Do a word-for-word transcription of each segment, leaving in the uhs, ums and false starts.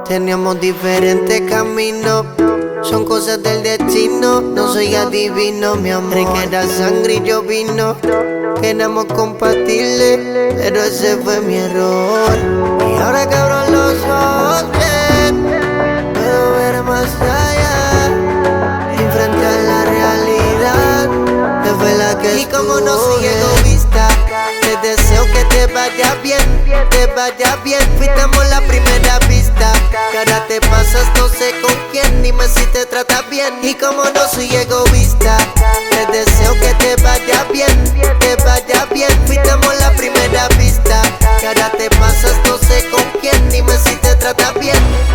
Teníamos diferentes caminos, son cosas del destino. No soy adivino, mi amor. Que era sangre y yo vino. Éramos compatibles, pero ese fue mi error. Y ahora que abro los ojos, bien, puedo ver más allá, enfrentar la realidad. Que fue la que y como no soy egoísta, te deseo que te vaya bien, te vaya bien. Fuimos la primera vista, que ahora te pasas no sé con quién. Dime si te tratas bien. Y como no soy egoísta, te deseo que te vaya bien, te vaya bien. Fuimos la primera vista, que ahora te pasas no sé con quién. Dime si te tratas bien.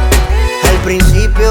Al principio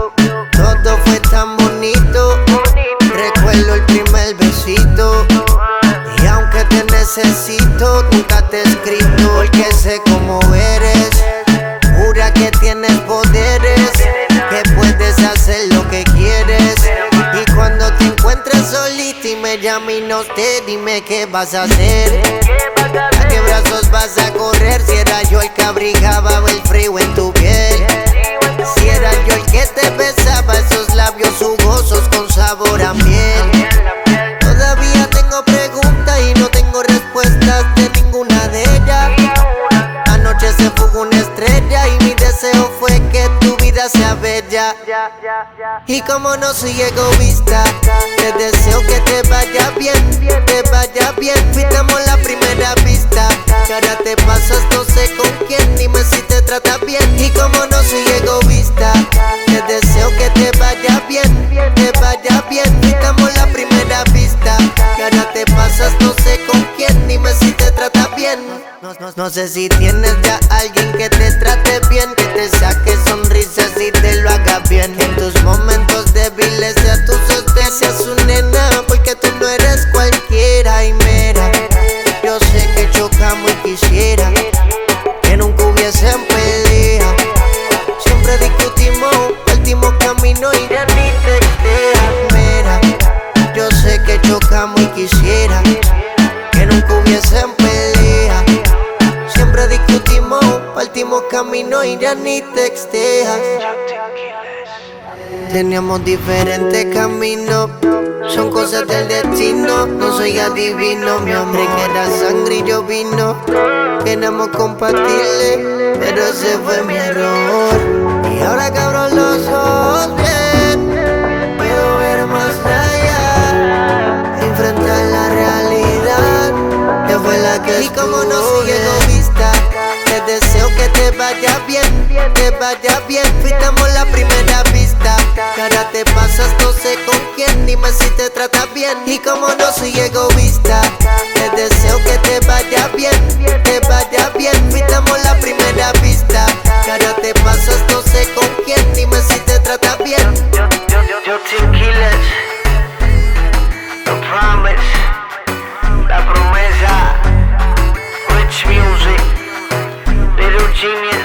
todo fue tan bonito, recuerdo el primer besito. Y aunque te necesito, nunca te he escrito, porque sé cómo eres. Jura que tienes poderes, que puedes hacer lo que quieres. Y cuando te encuentres solita y me llames y no te, dime qué vas a hacer. ¿A qué brazos vas a correr? Si era yo el que abrigaba el frío en tu piel. Si era yo el que te besaba esos labios jugosos con sabor a miel. Todavía tengo preguntas y no tengo respuestas de ninguna de ellas. Anoche se fugó una estrella y mi deseo fue que tu vida sea bella. Y como no soy egoísta, te deseo que te vaya bien, te vaya bien. Fuimos la primera vista, que ahora te pasas no sé con quién. Dime si te tratas bien. Y como no soy egoísta, te deseo que te vaya bien, te vaya bien. Fuimos la primera vista, que ahora te pasas no sé con quién. Dime si te tratas bien. No, no, no sé si tienes ya alguien que te trate bien, que te saque sonrisas y te lo haga bien. En tus momentos débiles sea tu sostén, seas su nena, porque tú no eres cualquiera. Y mira, yo sé que chocamos y quisiera que nunca hubiesen pelea. Siempre discutimos, partimos camino y ya ni te quedas. Mira, yo sé que chocamos y quisiera que nunca hubiesen pelea. Siempre discutimos, partimos camino y ya ni texteas. Teníamos diferentes caminos, son cosas del destino. No soy adivino, mi amor. Que era sangre y yo vino. Éramos compatibles, pero ese fue mi error. Y ahora que abro los ojos, bien, puedo ver más allá, enfrentar la realidad. Que fue la que y como no soy egoísta, te deseo que te vaya bien, te vaya bien. Fuimos la primera vista, que ahora te pasas no sé con quién. Dime si te tratas bien. Y como no soy egoísta, te deseo que te vaya bien, te vaya bien. Fuimos la primera vista, que ahora te pasas no sé con quién. Dime si te tratas bien. Yo, yo, yo, yo, Team Killers, The Promise, La Promesa, Rich Music, Little Genius.